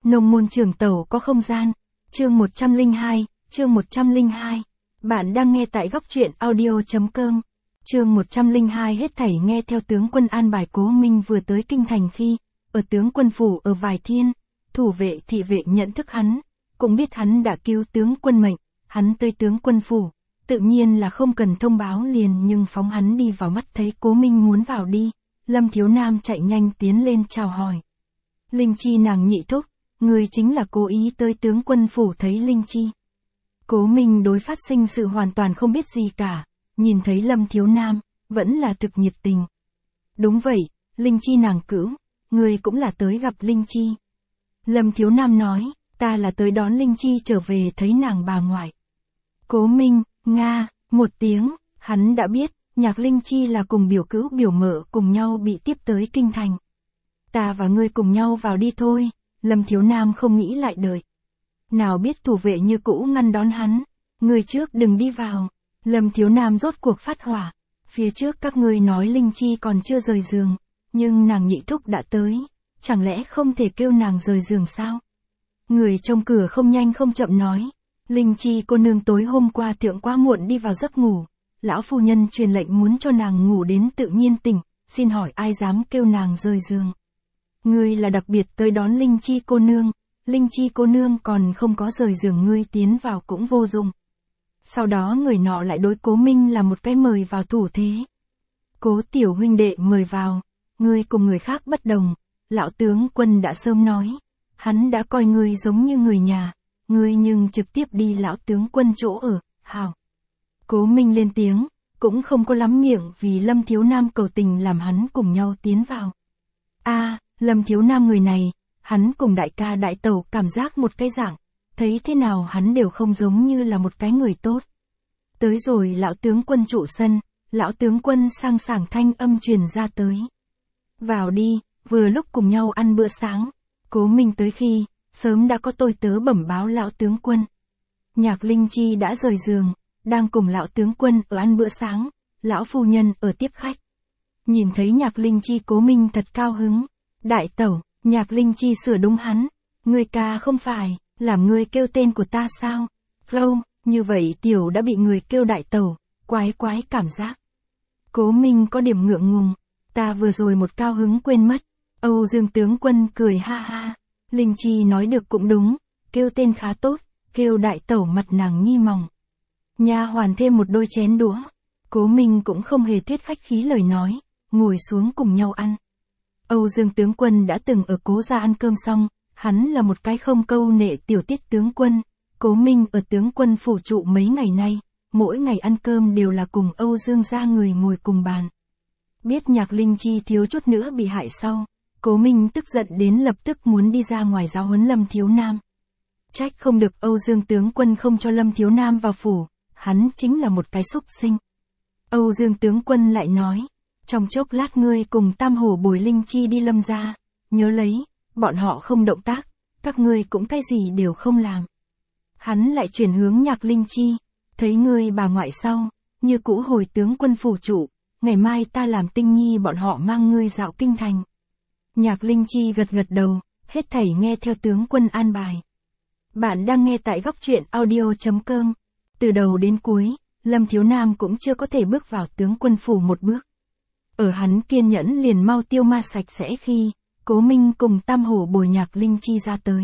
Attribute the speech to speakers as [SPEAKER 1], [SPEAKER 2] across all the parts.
[SPEAKER 1] Nông môn trường tẩu có không gian. Chương 102, chương 102. Bạn đang nghe tại góc truyện audio.com. Chương 102 hết thảy nghe theo tướng quân an bài. Cố Minh vừa tới kinh thành khi, ở tướng quân phủ ở vài thiên, thủ vệ thị vệ nhận thức hắn, cũng biết hắn đã cứu tướng quân mệnh, hắn tới tướng quân phủ, tự nhiên là không cần thông báo liền nhưng phóng hắn đi vào mắt thấy Cố Minh muốn vào đi, Lâm Thiếu Nam chạy nhanh tiến lên chào hỏi. Linh Chi nàng nhị thúc, người chính là cố ý tới tướng quân phủ thấy Linh Chi. Cố Minh đối phát sinh sự hoàn toàn không biết gì cả, nhìn thấy Lâm Thiếu Nam, vẫn là thực nhiệt tình. Đúng vậy, Linh Chi nàng cữu, người cũng là tới gặp Linh Chi. Lâm Thiếu Nam nói, ta là tới đón Linh Chi trở về thấy nàng bà ngoại. Cố Minh, nga, một tiếng, hắn đã biết, Nhạc Linh Chi là cùng biểu cữu biểu mợ cùng nhau bị tiếp tới kinh thành. Ta và ngươi cùng nhau vào đi thôi, Lâm Thiếu Nam không nghĩ lại đợi. Nào biết thủ vệ như cũ ngăn đón hắn, người trước đừng đi vào. Lâm Thiếu Nam rốt cuộc phát hỏa, phía trước các ngươi nói Linh Chi còn chưa rời giường, nhưng nàng nhị thúc đã tới, chẳng lẽ không thể kêu nàng rời giường sao? Người trong cửa không nhanh không chậm nói, Linh Chi cô nương tối hôm qua thượng quá muộn đi vào giấc ngủ, lão phu nhân truyền lệnh muốn cho nàng ngủ đến tự nhiên tỉnh, xin hỏi ai dám kêu nàng rời giường? Ngươi là đặc biệt tới đón Linh Chi cô nương còn không có rời giường, ngươi tiến vào cũng vô dụng. Sau đó người nọ lại đối Cố Minh là một cái mời vào thủ thế. Cố tiểu huynh đệ mời vào, ngươi cùng người khác bất đồng, lão tướng quân đã sớm nói, hắn đã coi ngươi giống như người nhà, ngươi nhưng trực tiếp đi lão tướng quân chỗ ở, hảo. Cố Minh lên tiếng, cũng không có lắm miệng vì Lâm Thiếu Nam cầu tình làm hắn cùng nhau tiến vào. Lâm Thiếu Nam người này, hắn cùng đại ca đại tẩu cảm giác một cái dạng, thấy thế nào hắn đều không giống như là một cái người tốt. Tới rồi lão tướng quân trụ sân, lão tướng quân sang sảng thanh âm truyền ra tới. Vào đi, vừa lúc cùng nhau ăn bữa sáng, Cố Minh tới khi, sớm đã có tôi tớ bẩm báo lão tướng quân. Nhạc Linh Chi đã rời giường, đang cùng lão tướng quân ở ăn bữa sáng, lão phu nhân ở tiếp khách. Nhìn thấy Nhạc Linh Chi Cố Minh thật cao hứng. Đại tẩu, Nhạc Linh Chi sửa đúng hắn, ngươi ca không phải, làm ngươi kêu tên của ta sao? Vâng, như vậy tiểu đã bị người kêu đại tẩu, quái cảm giác. Cố Minh có điểm ngượng ngùng, ta vừa rồi một cao hứng quên mất. Âu Dương tướng quân cười ha ha, Linh Chi nói được cũng đúng, kêu tên khá tốt, kêu đại tẩu mặt nàng nhi mỏng. Nha hoàn thêm một đôi chén đũa, Cố Minh cũng không hề thuyết khách khí lời nói, ngồi xuống cùng nhau ăn. Âu Dương tướng quân đã từng ở Cố gia ăn cơm xong, hắn là một cái không câu nệ tiểu tiết tướng quân, Cố Minh ở tướng quân phủ trụ mấy ngày nay, mỗi ngày ăn cơm đều là cùng Âu Dương gia người ngồi cùng bàn. Biết Nhạc Linh Chi thiếu chút nữa bị hại sau, Cố Minh tức giận đến lập tức muốn đi ra ngoài giáo huấn Lâm Thiếu Nam. Trách không được Âu Dương tướng quân không cho Lâm Thiếu Nam vào phủ, hắn chính là một cái xúc sinh. Âu Dương tướng quân lại nói, trong chốc lát ngươi cùng Tam Hổ bồi Linh Chi đi Lâm gia, nhớ lấy, bọn họ không động tác, các ngươi cũng cái gì đều không làm. Hắn lại chuyển hướng Nhạc Linh Chi, thấy ngươi bà ngoại sau, như cũ hồi tướng quân phủ trụ, ngày mai ta làm Tinh Nhi bọn họ mang ngươi dạo kinh thành. Nhạc Linh Chi gật đầu, hết thảy nghe theo tướng quân an bài. Bạn đang nghe tại góc truyện audio.com. Từ đầu đến cuối, Lâm Thiếu Nam cũng chưa có thể bước vào tướng quân phủ một bước. Ở hắn kiên nhẫn liền mau tiêu ma sạch sẽ khi, Cố Minh cùng Tam Hổ bồi Nhạc Linh Chi ra tới.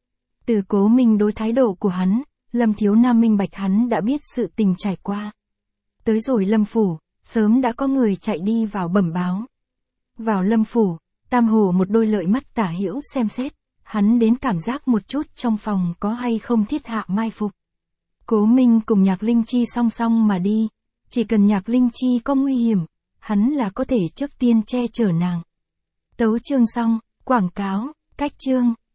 [SPEAKER 1] Từ Cố Minh đối thái độ của hắn, Lâm Thiếu Nam minh bạch hắn đã biết sự tình trải qua. Tới rồi Lâm phủ, sớm đã có người chạy đi vào bẩm báo. Vào Lâm phủ, Tam Hổ một đôi lợi mắt tả hữu xem xét, hắn đến cảm giác một chút trong phòng có hay không thiết hạ mai phục. Cố Minh cùng Nhạc Linh Chi song song mà đi, chỉ cần Nhạc Linh Chi có nguy hiểm, hắn là có thể trước tiên che chở nàng. Tấu chương xong, quảng cáo, cách chương.